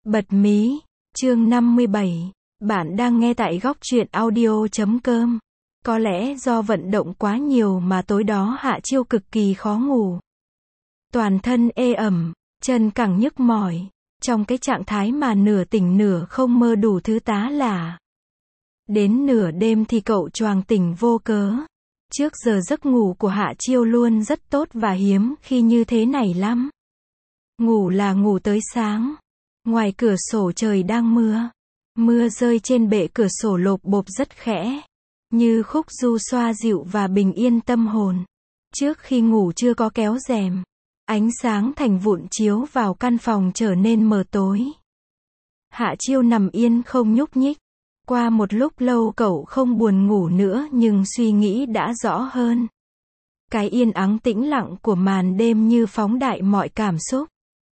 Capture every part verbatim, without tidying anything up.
Bật mí, chương năm mươi bảy. Bạn đang nghe tại góc truyện audio chấm com. Có lẽ do vận động quá nhiều mà tối đó Hạ Chiêu cực kỳ khó ngủ. Toàn thân ê ẩm, chân cẳng nhức mỏi, trong cái trạng thái mà nửa tỉnh nửa không mơ đủ thứ tá lả. Đến nửa đêm thì cậu choàng tỉnh vô cớ. Trước giờ giấc ngủ của Hạ Chiêu luôn rất tốt và hiếm khi như thế này lắm. Ngủ là ngủ tới sáng. Ngoài cửa sổ trời đang mưa. Mưa rơi trên bệ cửa sổ lộp bộp rất khẽ. Như khúc du xoa dịu và bình yên tâm hồn. Trước khi ngủ chưa có kéo rèm. Ánh sáng thành vụn chiếu vào căn phòng trở nên mờ tối. Hạ Chiêu nằm yên không nhúc nhích. Qua một lúc lâu cậu không buồn ngủ nữa nhưng suy nghĩ đã rõ hơn. Cái yên ắng tĩnh lặng của màn đêm như phóng đại mọi cảm xúc.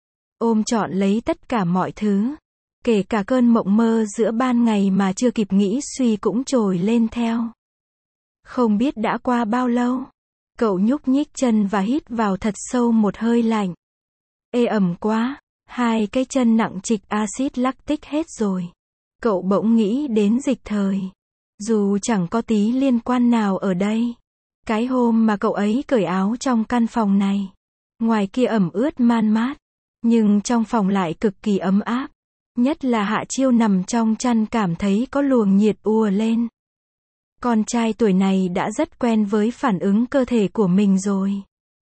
Ôm trọn lấy tất cả mọi thứ. Kể cả cơn mộng mơ giữa ban ngày mà chưa kịp nghĩ suy cũng trồi lên theo. Không biết đã qua bao lâu. Cậu nhúc nhích chân và hít vào thật sâu một hơi lạnh. Ê ẩm quá. Hai cái chân nặng trịch axit lactic hết rồi. Cậu bỗng nghĩ đến Dịch Thời. Dù chẳng có tí liên quan nào ở đây. Cái hôm mà cậu ấy cởi áo trong căn phòng này. Ngoài kia ẩm ướt man mát. Nhưng trong phòng lại cực kỳ ấm áp. Nhất là Hạ Chiêu nằm trong chăn cảm thấy có luồng nhiệt ùa lên. Con trai tuổi này đã rất quen với phản ứng cơ thể của mình rồi.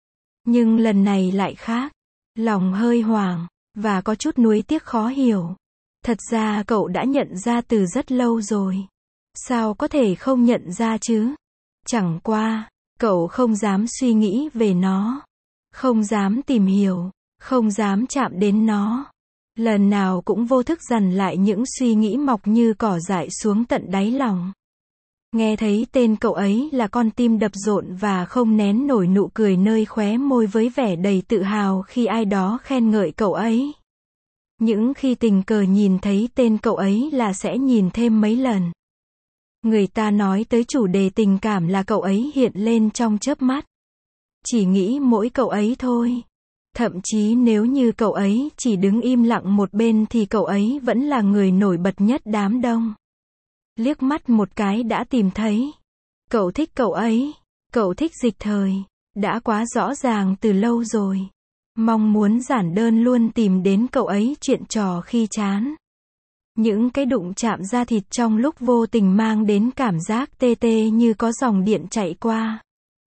Nhưng lần này lại khác. Lòng hơi hoảng, và có chút nuối tiếc khó hiểu. Thật ra cậu đã nhận ra từ rất lâu rồi. Sao có thể không nhận ra chứ? Chẳng qua, cậu không dám suy nghĩ về nó. Không dám tìm hiểu. Không dám chạm đến nó. Lần nào cũng vô thức dằn lại những suy nghĩ mọc như cỏ dại xuống tận đáy lòng. Nghe thấy tên cậu ấy là con tim đập rộn và không nén nổi nụ cười nơi khóe môi với vẻ đầy tự hào khi ai đó khen ngợi cậu ấy. Những khi tình cờ nhìn thấy tên cậu ấy là sẽ nhìn thêm mấy lần. Người ta nói tới chủ đề tình cảm là cậu ấy hiện lên trong chớp mắt. Chỉ nghĩ mỗi cậu ấy thôi. Thậm chí nếu như cậu ấy chỉ đứng im lặng một bên thì cậu ấy vẫn là người nổi bật nhất đám đông. Liếc mắt một cái đã tìm thấy. Cậu thích cậu ấy. Cậu thích Dịch Thời. Đã quá rõ ràng từ lâu rồi. Mong muốn giản đơn luôn tìm đến cậu ấy chuyện trò khi chán. Những cái đụng chạm da thịt trong lúc vô tình mang đến cảm giác tê tê như có dòng điện chạy qua.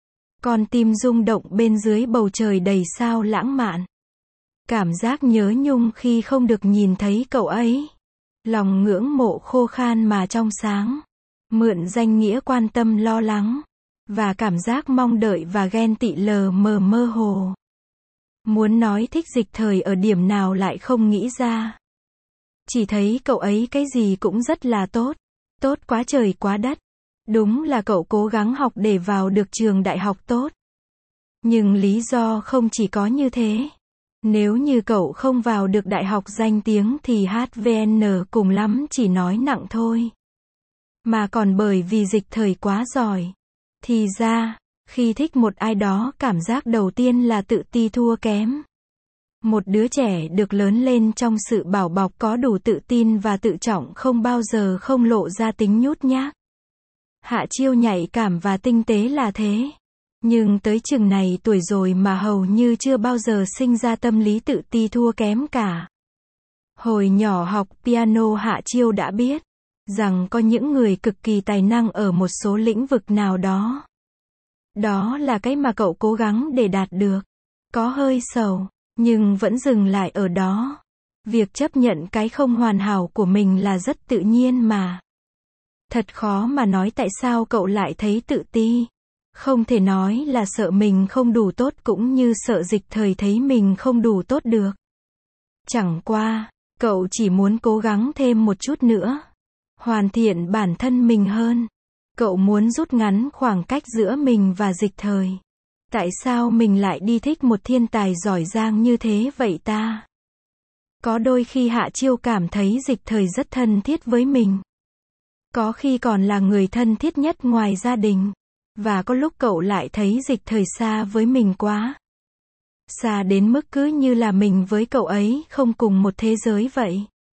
Con tim rung động bên dưới bầu trời đầy sao lãng mạn. Cảm giác nhớ nhung khi không được nhìn thấy cậu ấy. Lòng ngưỡng mộ khô khan mà trong sáng. Mượn danh nghĩa quan tâm lo lắng. Và cảm giác mong đợi và ghen tị lờ mờ mơ hồ. Muốn nói thích Dịch Thời ở điểm nào lại không nghĩ ra. Chỉ thấy cậu ấy cái gì cũng rất là tốt. Tốt quá trời quá đất. Đúng là cậu cố gắng học để vào được trường đại học tốt. Nhưng lý do không chỉ có như thế. Nếu như cậu không vào được đại học danh tiếng thì hát vê en cùng lắm chỉ nói nặng thôi. Mà còn bởi vì Dịch Thời quá giỏi. Thì ra, khi thích một ai đó cảm giác đầu tiên là tự ti thua kém. Một đứa trẻ được lớn lên trong sự bảo bọc có đủ tự tin và tự trọng không bao giờ không lộ ra tính nhút nhát. Hạ Chiêu nhạy cảm và tinh tế là thế. Nhưng tới chừng này tuổi rồi mà hầu như chưa bao giờ sinh ra tâm lý tự ti thua kém cả. Hồi nhỏ học piano Hạ Chiêu đã biết rằng có những người cực kỳ tài năng ở một số lĩnh vực nào đó. Đó là cái mà cậu cố gắng để đạt được. Có hơi sầu, nhưng vẫn dừng lại ở đó. Việc chấp nhận cái không hoàn hảo của mình là rất tự nhiên mà. Thật khó mà nói tại sao cậu lại thấy tự ti. Không thể nói là sợ mình không đủ tốt cũng như sợ Dịch Thời thấy mình không đủ tốt được. Chẳng qua, cậu chỉ muốn cố gắng thêm một chút nữa. Hoàn thiện bản thân mình hơn. Cậu muốn rút ngắn khoảng cách giữa mình và Dịch Thời. Tại sao mình lại đi thích một thiên tài giỏi giang như thế vậy ta? Có đôi khi Hạ Chiêu cảm thấy Dịch Thời rất thân thiết với mình. Có khi còn là người thân thiết nhất ngoài gia đình. Và có lúc cậu lại thấy Dịch Thời xa với mình quá. Xa đến mức cứ như là mình với cậu ấy không cùng một thế giới vậy.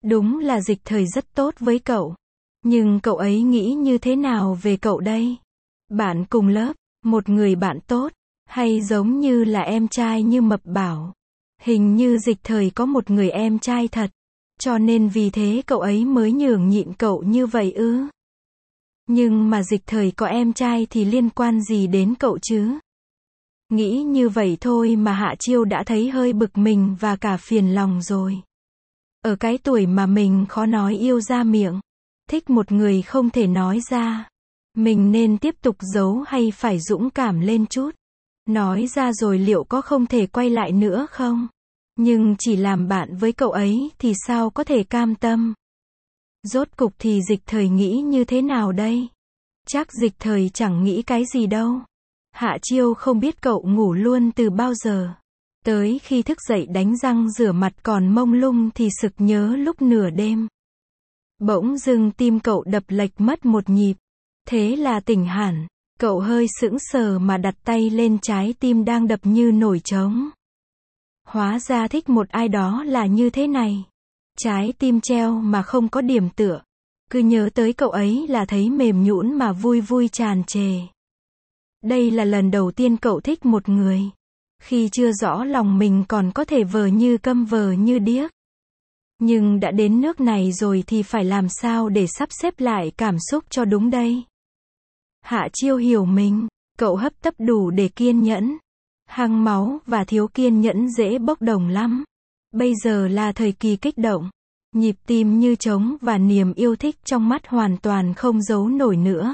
Đúng là Dịch Thời rất tốt với cậu. Nhưng cậu ấy nghĩ như thế nào về cậu đây? Bạn cùng lớp, một người bạn tốt, hay giống như là em trai như Mập bảo? Hình như Dịch Thời có một người em trai thật, cho nên vì thế cậu ấy mới nhường nhịn cậu như vậy ư? Nhưng mà Dịch Thời có em trai thì liên quan gì đến cậu chứ? Nghĩ như vậy thôi mà Hạ Chiêu đã thấy hơi bực mình và cả phiền lòng rồi. Ở cái tuổi mà mình khó nói yêu ra miệng, thích một người không thể nói ra, mình nên tiếp tục giấu hay phải dũng cảm lên chút? Nói ra rồi liệu có không thể quay lại nữa không? Nhưng chỉ làm bạn với cậu ấy thì sao có thể cam tâm? Rốt cục thì Dịch Thời nghĩ như thế nào đây? Chắc Dịch Thời chẳng nghĩ cái gì đâu. Hạ Chiêu không biết cậu ngủ luôn từ bao giờ. Tới khi thức dậy đánh răng rửa mặt còn mông lung thì sực nhớ lúc nửa đêm. Bỗng dưng tim cậu đập lệch mất một nhịp. Thế là tỉnh hẳn. Cậu hơi sững sờ mà đặt tay lên trái tim đang đập như nổi trống. Hóa ra thích một ai đó là như thế này. Trái tim treo mà không có điểm tựa. Cứ nhớ tới cậu ấy là thấy mềm nhũn mà vui vui tràn trề. Đây là lần đầu tiên cậu thích một người. Khi chưa rõ lòng mình còn có thể vờ như câm vờ như điếc. Nhưng đã đến nước này rồi thì phải làm sao để sắp xếp lại cảm xúc cho đúng đây? Hạ Chiêu hiểu mình, cậu hấp tấp đủ để kiên nhẫn. Hăng máu và thiếu kiên nhẫn dễ bốc đồng lắm. Bây giờ là thời kỳ kích động. Nhịp tim như trống và niềm yêu thích trong mắt hoàn toàn không giấu nổi nữa.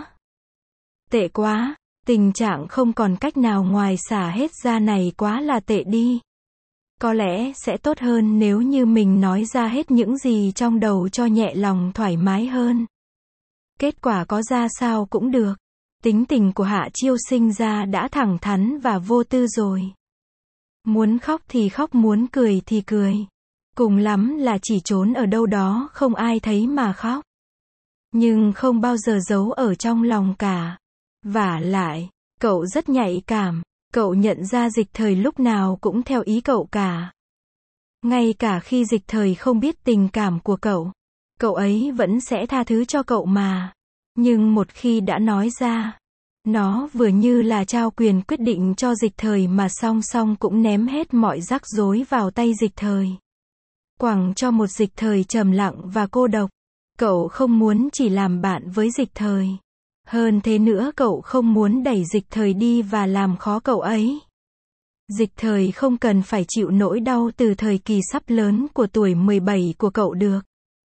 Tệ quá, tình trạng không còn cách nào ngoài xả hết ra này quá là tệ đi. Có lẽ sẽ tốt hơn nếu như mình nói ra hết những gì trong đầu cho nhẹ lòng thoải mái hơn. Kết quả có ra sao cũng được. Tính tình của Hạ Chiêu sinh ra đã thẳng thắn và vô tư rồi. Muốn khóc thì khóc, muốn cười thì cười. Cùng lắm là chỉ trốn ở đâu đó không ai thấy mà khóc. Nhưng không bao giờ giấu ở trong lòng cả. Vả lại, cậu rất nhạy cảm. Cậu nhận ra Dịch Thời lúc nào cũng theo ý cậu cả. Ngay cả khi Dịch Thời không biết tình cảm của cậu, cậu ấy vẫn sẽ tha thứ cho cậu mà. Nhưng một khi đã nói ra, nó vừa như là trao quyền quyết định cho Dịch Thời mà song song cũng ném hết mọi rắc rối vào tay Dịch Thời. Quẳng cho một Dịch Thời trầm lặng và cô độc. Cậu không muốn chỉ làm bạn với Dịch Thời. Hơn thế nữa cậu không muốn đẩy Dịch Thời đi và làm khó cậu ấy. Dịch Thời không cần phải chịu nỗi đau từ thời kỳ sắp lớn của tuổi mười bảy của cậu được.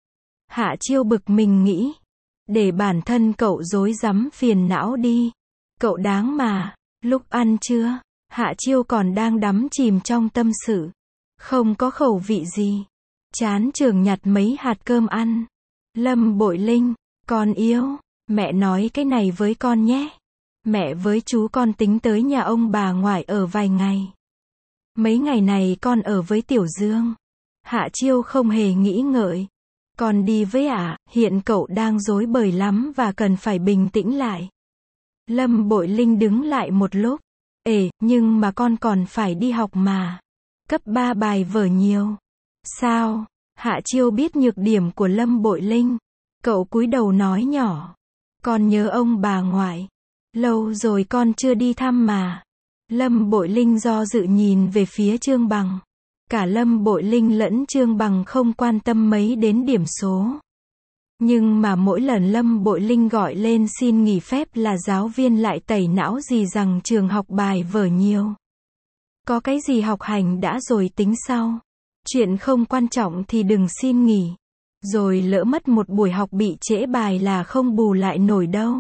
Hạ Chiêu bực mình nghĩ. Để bản thân cậu rối rắm phiền não đi. Cậu đáng mà. Lúc ăn trưa, Hạ Chiêu còn đang đắm chìm trong tâm sự. Không có khẩu vị gì. Chán chường nhặt mấy hạt cơm ăn. Lâm Bội Linh, con yêu, mẹ nói cái này với con nhé. Mẹ với chú con tính tới nhà ông bà ngoại ở vài ngày. Mấy ngày này con ở với Tiểu Dương. Hạ Chiêu không hề nghĩ ngợi. Con đi với ả, à, hiện cậu đang rối bời lắm và cần phải bình tĩnh lại. Lâm Bội Linh đứng lại một lúc. Ê, nhưng mà con còn phải đi học mà. Cấp ba bài vở nhiều. Sao? Hạ Chiêu biết nhược điểm của Lâm Bội Linh. Cậu cúi đầu nói nhỏ. Con nhớ ông bà ngoại. Lâu rồi con chưa đi thăm mà. Lâm Bội Linh do dự nhìn về phía Trương Bằng. Cả Lâm Bội Linh lẫn Trương Bằng không quan tâm mấy đến điểm số. Nhưng mà mỗi lần Lâm Bội Linh gọi lên xin nghỉ phép là giáo viên lại tẩy não gì rằng trường học bài vở nhiều. Có cái gì học hành đã rồi tính sau. Chuyện không quan trọng thì đừng xin nghỉ. Rồi lỡ mất một buổi học bị trễ bài là không bù lại nổi đâu.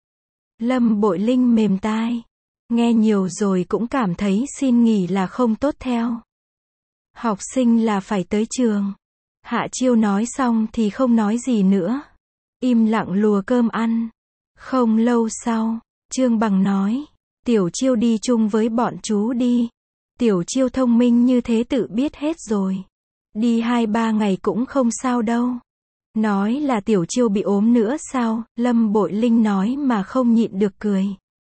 Lâm Bội Linh mềm tai. Nghe nhiều rồi cũng cảm thấy xin nghỉ là không tốt theo. Học sinh là phải tới trường. Hạ Chiêu nói xong thì không nói gì nữa. Im lặng lùa cơm ăn. Không lâu sau, Trương Bằng nói. Tiểu Chiêu đi chung với bọn chú đi. Tiểu Chiêu thông minh như thế tự biết hết rồi. Đi hai ba ngày cũng không sao đâu. Nói là Tiểu Chiêu bị ốm nữa sao? Lâm Bội Linh nói mà không nhịn được cười.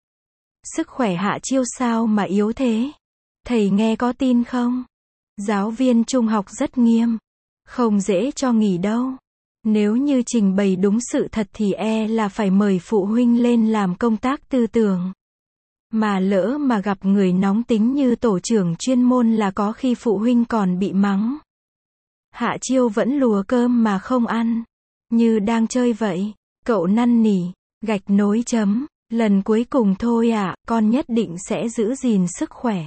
Sức khỏe Hạ Chiêu sao mà yếu thế? Thầy nghe có tin không? Giáo viên trung học rất nghiêm. Không dễ cho nghỉ đâu. Nếu như trình bày đúng sự thật thì e là phải mời phụ huynh lên làm công tác tư tưởng. Mà lỡ mà gặp người nóng tính như tổ trưởng chuyên môn là có khi phụ huynh còn bị mắng. Hạ Chiêu vẫn lùa cơm mà không ăn. Như đang chơi vậy. Cậu năn nỉ, gạch nối chấm. Lần cuối cùng thôi ạ, à, con nhất định sẽ giữ gìn sức khỏe.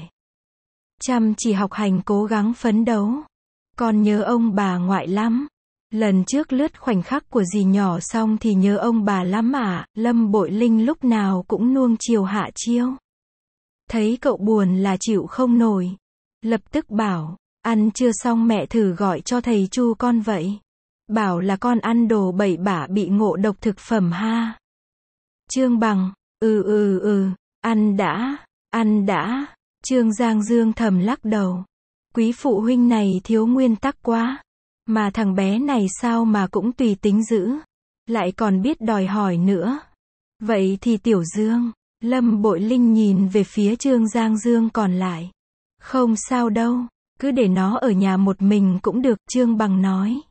Chăm chỉ học hành cố gắng phấn đấu. Con nhớ ông bà ngoại lắm. Lần trước lướt khoảnh khắc của dì nhỏ xong thì nhớ ông bà lắm ạ, à. Lâm Bội Linh lúc nào cũng nuông chiều Hạ Chiêu. Thấy cậu buồn là chịu không nổi. Lập tức bảo, ăn chưa xong mẹ thử gọi cho thầy Chu con vậy. Bảo là con ăn đồ bậy bạ bị ngộ độc thực phẩm ha. Trương Bằng, ừ ừ ừ, ăn đã, ăn đã. Trương Giang Dương thầm lắc đầu. Quý phụ huynh này thiếu nguyên tắc quá. Mà thằng bé này sao mà cũng tùy tính dữ. Lại còn biết đòi hỏi nữa. Vậy thì Tiểu Dương. Lâm Bội Linh nhìn về phía Trương Giang Dương còn lại. Không sao đâu. Cứ để nó ở nhà một mình cũng được, Trương Bằng nói.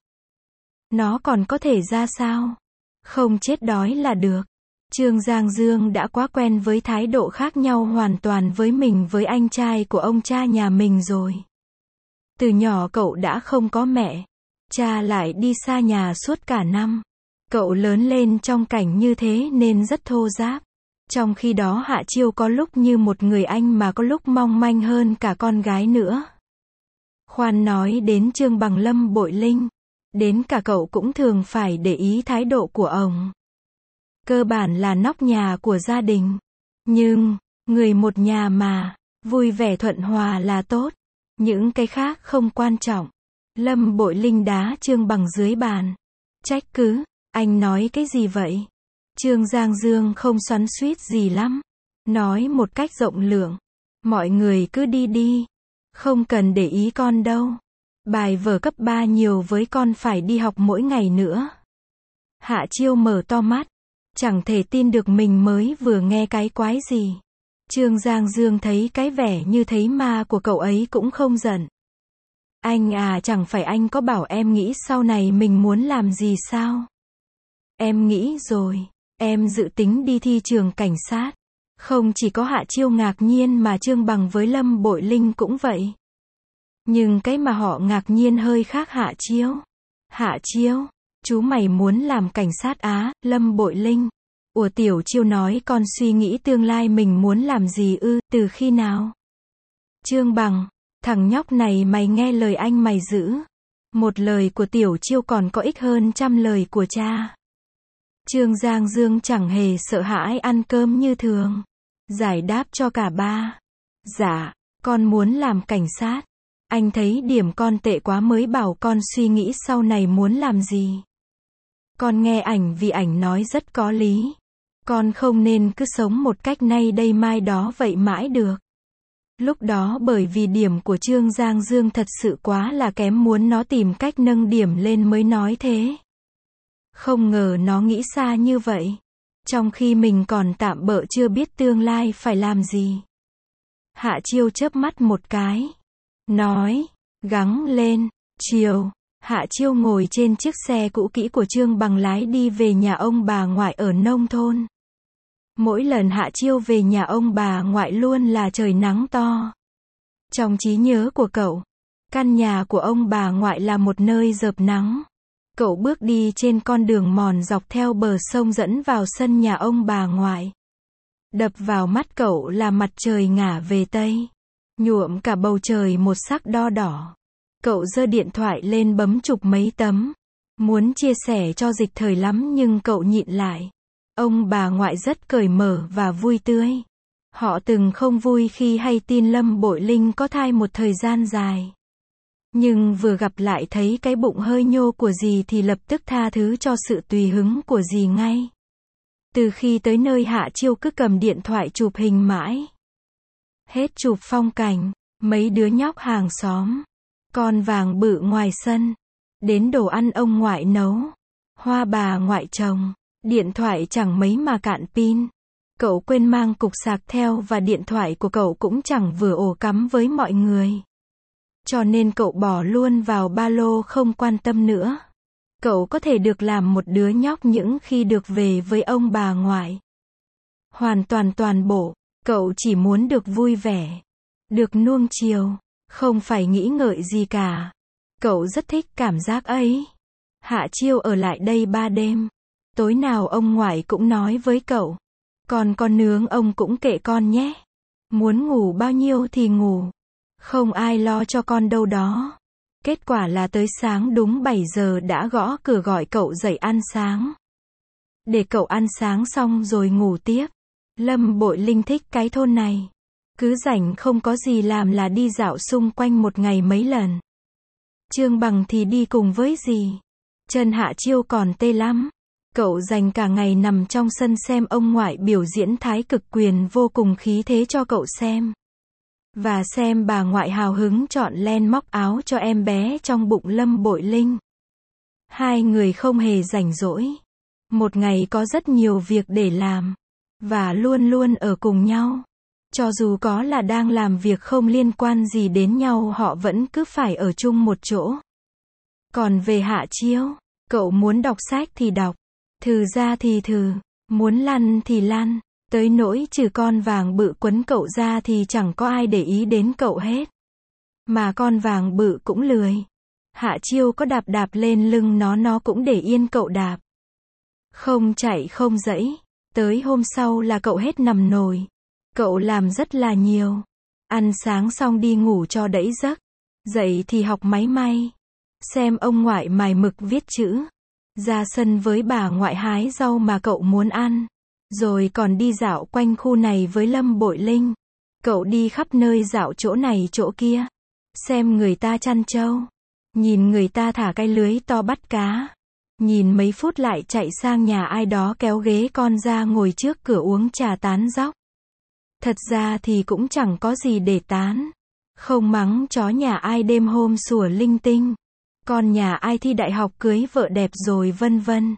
Nó còn có thể ra sao? Không chết đói là được. Trương Giang Dương đã quá quen với thái độ khác nhau hoàn toàn với mình với anh trai của ông cha nhà mình rồi. Từ nhỏ cậu đã không có mẹ. Cha lại đi xa nhà suốt cả năm. Cậu lớn lên trong cảnh như thế nên rất thô ráp. Trong khi đó Hạ Chiêu có lúc như một người anh mà có lúc mong manh hơn cả con gái nữa. Khoan nói đến Trương Bằng Lâm Bội Linh. Đến cả cậu cũng thường phải để ý thái độ của ông. Cơ bản là nóc nhà của gia đình. Nhưng, người một nhà mà, vui vẻ thuận hòa là tốt. Những cái khác không quan trọng. Lâm Bội Linh đá Trương Bằng dưới bàn. Trách cứ, anh nói cái gì vậy? Trương Giang Dương không xoắn xuýt gì lắm. Nói một cách rộng lượng. Mọi người cứ đi đi. Không cần để ý con đâu. Bài vở cấp ba nhiều với con phải đi học mỗi ngày nữa. Hạ Chiêu mở to mắt. Chẳng thể tin được mình mới vừa nghe cái quái gì. Trương Giang Dương thấy cái vẻ như thấy ma của cậu ấy cũng không giận. Anh à, chẳng phải anh có bảo em nghĩ sau này mình muốn làm gì sao? Em nghĩ rồi. Em dự tính đi thi trường cảnh sát. Không chỉ có Hạ Chiêu ngạc nhiên mà Trương Bằng với Lâm Bội Linh cũng vậy. Nhưng cái mà họ ngạc nhiên hơi khác Hạ Chiêu. Hạ Chiêu, chú mày muốn làm cảnh sát á? Lâm Bội Linh. Ủa Tiểu Chiêu nói con suy nghĩ tương lai mình muốn làm gì ư, từ khi nào? Trương Bằng, thằng nhóc này mày nghe lời anh mày giữ. Một lời của Tiểu Chiêu còn có ích hơn trăm lời của cha. Trương Giang Dương chẳng hề sợ hãi ăn cơm như thường. Giải đáp cho cả ba. Dạ, con muốn làm cảnh sát. Anh thấy điểm con tệ quá mới bảo con suy nghĩ sau này muốn làm gì. Con nghe ảnh vì ảnh nói rất có lý. Con không nên cứ sống một cách nay đây mai đó vậy mãi được. Lúc đó bởi vì điểm của Trương Giang Dương thật sự quá là kém muốn nó tìm cách nâng điểm lên mới nói thế. Không ngờ nó nghĩ xa như vậy. Trong khi mình còn tạm bợ chưa biết tương lai phải làm gì. Hạ Chiêu chớp mắt một cái. Nói, gắng lên, chiều. Hạ Chiêu ngồi trên chiếc xe cũ kỹ của Trương Bằng lái đi về nhà ông bà ngoại ở nông thôn. Mỗi lần Hạ Chiêu về nhà ông bà ngoại luôn là trời nắng to. Trong trí nhớ của cậu, căn nhà của ông bà ngoại là một nơi rợp nắng. Cậu bước đi trên con đường mòn dọc theo bờ sông dẫn vào sân nhà ông bà ngoại. Đập vào mắt cậu là mặt trời ngả về Tây. Nhuộm cả bầu trời một sắc đo đỏ. Cậu giơ điện thoại lên bấm chụp mấy tấm. Muốn chia sẻ cho Dịch Thời lắm nhưng cậu nhịn lại. Ông bà ngoại rất cởi mở và vui tươi. Họ từng không vui khi hay tin Lâm Bội Linh có thai một thời gian dài. Nhưng vừa gặp lại thấy cái bụng hơi nhô của dì thì lập tức tha thứ cho sự tùy hứng của dì ngay. Từ khi tới nơi Hạ Chiêu cứ cầm điện thoại chụp hình mãi. Hết chụp phong cảnh, mấy đứa nhóc hàng xóm, con vàng bự ngoài sân, đến đồ ăn ông ngoại nấu, hoa bà ngoại trồng, điện thoại chẳng mấy mà cạn pin. Cậu quên mang cục sạc theo và điện thoại của cậu cũng chẳng vừa ổ cắm với mọi người. Cho nên cậu bỏ luôn vào ba lô không quan tâm nữa. Cậu có thể được làm một đứa nhóc những khi được về với ông bà ngoại. Hoàn toàn toàn bộ, cậu chỉ muốn được vui vẻ, được nuông chiều, không phải nghĩ ngợi gì cả. Cậu rất thích cảm giác ấy. Hạ Chiêu ở lại đây ba đêm. Tối nào ông ngoại cũng nói với cậu. Còn con nướng ông cũng kệ con nhé. Muốn ngủ bao nhiêu thì ngủ. Không ai lo cho con đâu đó. Kết quả là tới sáng đúng bảy giờ đã gõ cửa gọi cậu dậy ăn sáng. Để cậu ăn sáng xong rồi ngủ tiếp. Lâm Bội Linh thích cái thôn này. Cứ rảnh không có gì làm là đi dạo xung quanh một ngày mấy lần. Trương Bằng thì đi cùng với dì. Chân Hạ Chiêu còn tê lắm. Cậu dành cả ngày nằm trong sân xem ông ngoại biểu diễn thái cực quyền vô cùng khí thế cho cậu xem. Và xem bà ngoại hào hứng chọn len móc áo cho em bé trong bụng Lâm Bội Linh. Hai người không hề rảnh rỗi. Một ngày có rất nhiều việc để làm. Và luôn luôn ở cùng nhau. Cho dù có là đang làm việc không liên quan gì đến nhau họ vẫn cứ phải ở chung một chỗ. Còn về Hạ Chiêu, cậu muốn đọc sách thì đọc. Thừ ra thì thừ. Muốn lăn thì lăn. Tới nỗi trừ con vàng bự quấn cậu ra thì chẳng có ai để ý đến cậu hết. Mà con vàng bự cũng lười. Hạ Chiêu có đạp đạp lên lưng nó nó cũng để yên cậu đạp. Không chạy không dẫy. Tới hôm sau là cậu hết nằm nồi. Cậu làm rất là nhiều. Ăn sáng xong đi ngủ cho đẫy giấc. Dậy thì học máy may. Xem ông ngoại mài mực viết chữ. Ra sân với bà ngoại hái rau mà cậu muốn ăn. Rồi còn đi dạo quanh khu này với Lâm Bội Linh. Cậu đi khắp nơi dạo chỗ này chỗ kia. Xem người ta chăn trâu. Nhìn người ta thả cái lưới to bắt cá. Nhìn mấy phút lại chạy sang nhà ai đó kéo ghế con ra ngồi trước cửa uống trà tán dóc. Thật ra thì cũng chẳng có gì để tán. Không mắng chó nhà ai đêm hôm sủa linh tinh. Con nhà ai thi đại học cưới vợ đẹp rồi vân vân.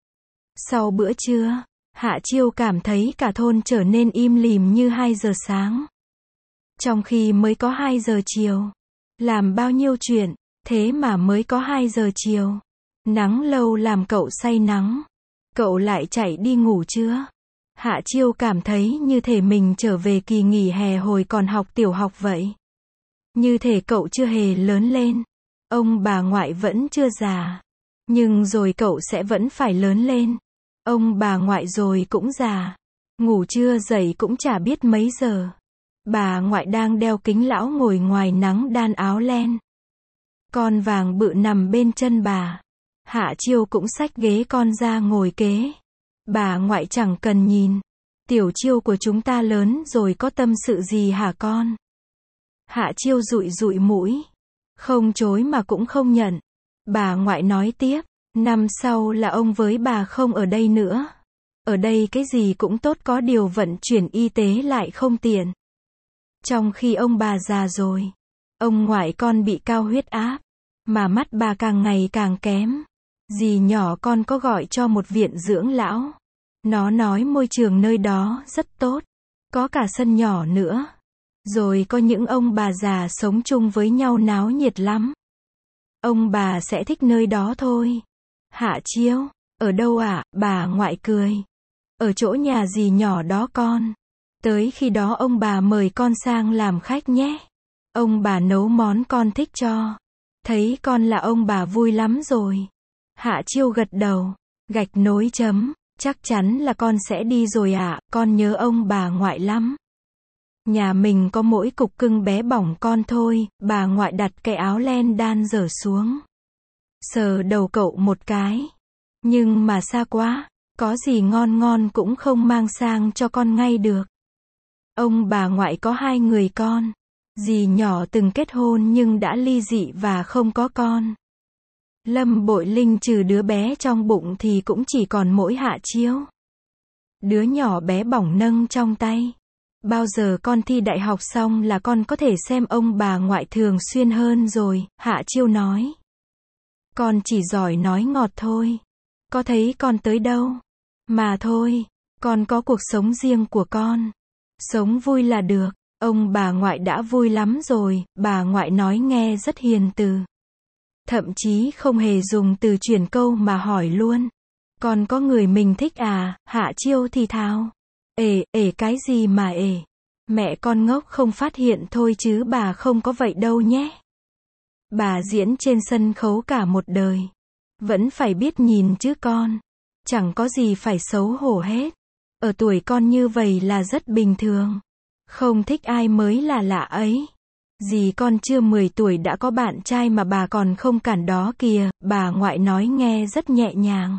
Sau bữa trưa, Hạ Chiêu cảm thấy cả thôn trở nên im lìm như hai giờ sáng. Trong khi mới có hai giờ chiều. Làm bao nhiêu chuyện, thế mà mới có hai giờ chiều. Nắng lâu làm cậu say nắng. Cậu lại chạy đi ngủ chưa? Hạ Chiêu cảm thấy như thể mình trở về kỳ nghỉ hè hồi còn học tiểu học vậy. Như thể cậu chưa hề lớn lên. Ông bà ngoại vẫn chưa già. Nhưng rồi cậu sẽ vẫn phải lớn lên. Ông bà ngoại rồi cũng già. Ngủ trưa dậy cũng chả biết mấy giờ. Bà ngoại đang đeo kính lão ngồi ngoài nắng đan áo len. Con vàng bự nằm bên chân bà. Hạ Chiêu cũng xách ghế con ra ngồi kế. Bà ngoại chẳng cần nhìn. Tiểu Chiêu của chúng ta lớn rồi có tâm sự gì hả con? Hạ Chiêu dụi dụi mũi. Không chối mà cũng không nhận. Bà ngoại nói tiếp. Năm sau là ông với bà không ở đây nữa. Ở đây cái gì cũng tốt có điều vận chuyển y tế lại không tiện. Trong khi ông bà già rồi. Ông ngoại con bị cao huyết áp. Mà mắt bà càng ngày càng kém. Dì nhỏ con có gọi cho một viện dưỡng lão. Nó nói môi trường nơi đó rất tốt. Có cả sân nhỏ nữa. Rồi có những ông bà già sống chung với nhau náo nhiệt lắm. Ông bà sẽ thích nơi đó thôi. Hạ Chiêu, ở đâu ạ? À? Bà ngoại cười. Ở chỗ nhà dì nhỏ đó con. Tới khi đó ông bà mời con sang làm khách nhé. Ông bà nấu món con thích cho. Thấy con là ông bà vui lắm rồi. Hạ Chiêu gật đầu. Gạch nối chấm. Chắc chắn là con sẽ đi rồi ạ. À, con nhớ ông bà ngoại lắm. Nhà mình có mỗi cục cưng bé bỏng con thôi. Bà ngoại đặt cái áo len đan dở xuống. Sờ đầu cậu một cái. Nhưng mà xa quá. Có gì ngon ngon cũng không mang sang cho con ngay được. Ông bà ngoại có hai người con. Dì nhỏ từng kết hôn nhưng đã ly dị và không có con. Lâm Bội Linh trừ đứa bé trong bụng thì cũng chỉ còn mỗi Hạ Chiêu. Đứa nhỏ bé bỏng nâng trong tay. Bao giờ con thi đại học xong là con có thể xem ông bà ngoại thường xuyên hơn rồi, Hạ Chiêu nói. Con chỉ giỏi nói ngọt thôi. Có thấy con tới đâu. Mà thôi, con có cuộc sống riêng của con. Sống vui là được. Ông bà ngoại đã vui lắm rồi, bà ngoại nói nghe rất hiền từ. Thậm chí không hề dùng từ chuyển câu mà hỏi luôn. Còn có người mình thích à, Hạ Chiêu thì thào. Ể, ể cái gì mà ể. Mẹ con ngốc không phát hiện thôi chứ bà không có vậy đâu nhé. Bà diễn trên sân khấu cả một đời. Vẫn phải biết nhìn chứ con. Chẳng có gì phải xấu hổ hết. Ở tuổi con như vậy là rất bình thường. Không thích ai mới là lạ ấy. Dì con chưa mười tuổi đã có bạn trai mà bà còn không cản đó kìa, bà ngoại nói nghe rất nhẹ nhàng.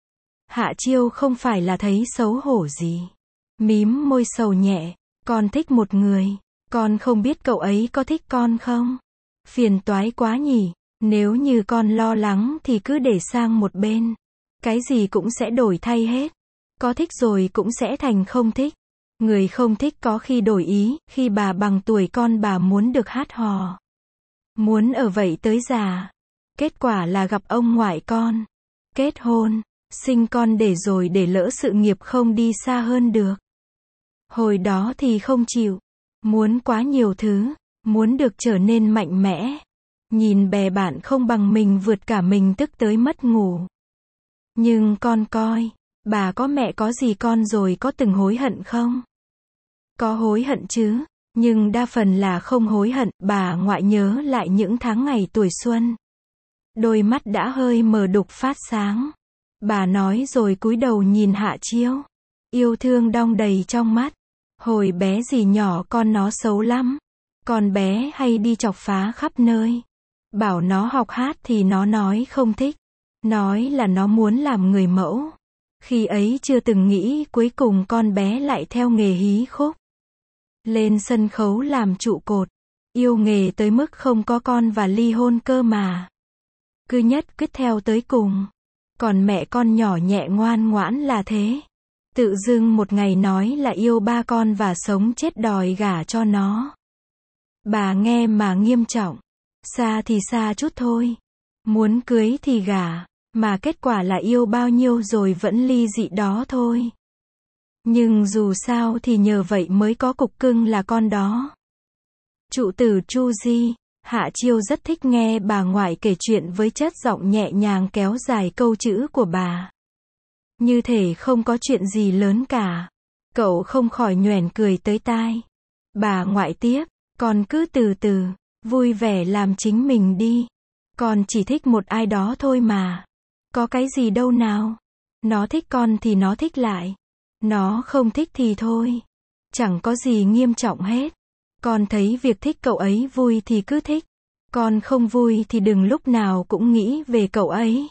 Hạ Chiêu không phải là thấy xấu hổ gì. Mím môi sầu nhẹ, con thích một người, con không biết cậu ấy có thích con không? Phiền toái quá nhỉ, nếu như con lo lắng thì cứ để sang một bên. Cái gì cũng sẽ đổi thay hết. Có thích rồi cũng sẽ thành không thích. Người không thích có khi đổi ý, khi bà bằng tuổi con bà muốn được hát hò. Muốn ở vậy tới già. Kết quả là gặp ông ngoại con. Kết hôn, sinh con để rồi để lỡ sự nghiệp không đi xa hơn được. Hồi đó thì không chịu. Muốn quá nhiều thứ. Muốn được trở nên mạnh mẽ. Nhìn bè bạn không bằng mình vượt cả mình tức tới mất ngủ. Nhưng con coi, bà có mẹ có gì con rồi có từng hối hận không? Có hối hận chứ, nhưng đa phần là không hối hận, bà ngoại nhớ lại những tháng ngày tuổi xuân. Đôi mắt đã hơi mờ đục phát sáng. Bà nói rồi cúi đầu nhìn Hạ Chiêu. Yêu thương đong đầy trong mắt. Hồi bé dì nhỏ con nó xấu lắm. Con bé hay đi chọc phá khắp nơi. Bảo nó học hát thì nó nói không thích. Nói là nó muốn làm người mẫu. Khi ấy chưa từng nghĩ cuối cùng con bé lại theo nghề hí khúc. Lên sân khấu làm trụ cột. Yêu nghề tới mức không có con và ly hôn cơ mà. Cứ nhất quyết theo tới cùng. Còn mẹ con nhỏ nhẹ ngoan ngoãn là thế. Tự dưng một ngày nói là yêu ba con và sống chết đòi gả cho nó. Bà nghe mà nghiêm trọng. Xa thì xa chút thôi. Muốn cưới thì gả. Mà kết quả là yêu bao nhiêu rồi vẫn ly dị đó thôi. Nhưng dù sao thì nhờ vậy mới có cục cưng là con đó. Trụ tử Chu Di, Hạ Chiêu rất thích nghe bà ngoại kể chuyện với chất giọng nhẹ nhàng kéo dài câu chữ của bà. Như thể không có chuyện gì lớn cả. Cậu không khỏi nhoẻn cười tới tai. Bà ngoại tiếp, con cứ từ từ, vui vẻ làm chính mình đi. Con chỉ thích một ai đó thôi mà. Có cái gì đâu nào. Nó thích con thì nó thích lại. Nó không thích thì thôi. Chẳng có gì nghiêm trọng hết. Con thấy việc thích cậu ấy vui thì cứ thích. Con không vui thì đừng lúc nào cũng nghĩ về cậu ấy.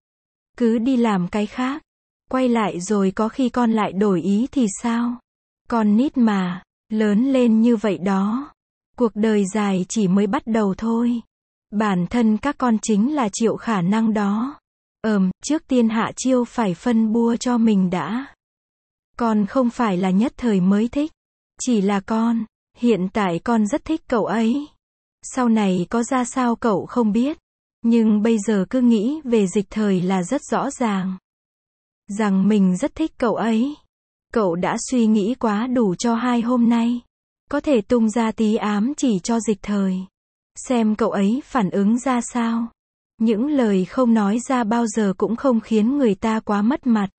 Cứ đi làm cái khác. Quay lại rồi có khi con lại đổi ý thì sao? Con nít mà, lớn lên như vậy đó. Cuộc đời dài chỉ mới bắt đầu thôi. Bản thân các con chính là chịu khả năng đó. Ừm, trước tiên Hạ Chiêu phải phân bua cho mình đã. Con không phải là nhất thời mới thích. Chỉ là con, hiện tại con rất thích cậu ấy. Sau này có ra sao cậu không biết. Nhưng bây giờ cứ nghĩ về Dịch Thời là rất rõ ràng. Rằng mình rất thích cậu ấy. Cậu đã suy nghĩ quá đủ cho hai hôm nay. Có thể tung ra tí ám chỉ cho Dịch Thời. Xem cậu ấy phản ứng ra sao. Những lời không nói ra bao giờ cũng không khiến người ta quá mất mặt.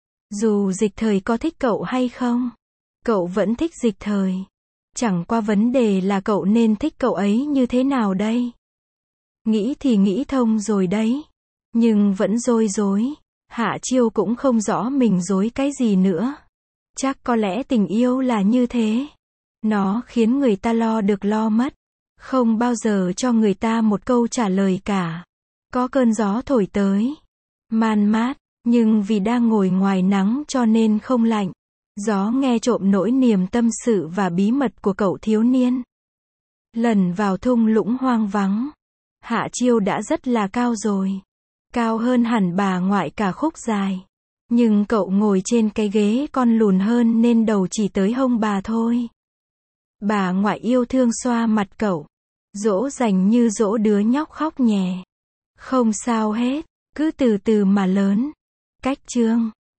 Dù Dịch Thời có thích cậu hay không, cậu vẫn thích Dịch Thời. Chẳng qua vấn đề là cậu nên thích cậu ấy như thế nào đây? Nghĩ thì nghĩ thông rồi đấy. Nhưng vẫn rối rối. Hạ Chiêu cũng không rõ mình rối cái gì nữa. Chắc có lẽ tình yêu là như thế. Nó khiến người ta lo được lo mất. Không bao giờ cho người ta một câu trả lời cả. Có cơn gió thổi tới. Man mát, nhưng vì đang ngồi ngoài nắng cho nên không lạnh. Gió nghe trộm nỗi niềm tâm sự và bí mật của cậu thiếu niên. Lần vào thung lũng hoang vắng. Hạ Chiêu đã rất là cao rồi. Cao hơn hẳn bà ngoại cả khúc dài. Nhưng cậu ngồi trên cái ghế con lùn hơn nên đầu chỉ tới hông bà thôi. Bà ngoại yêu thương xoa mặt cậu. Dỗ dành như dỗ đứa nhóc khóc nhè. Không sao hết, cứ từ từ mà lớn. Cách chương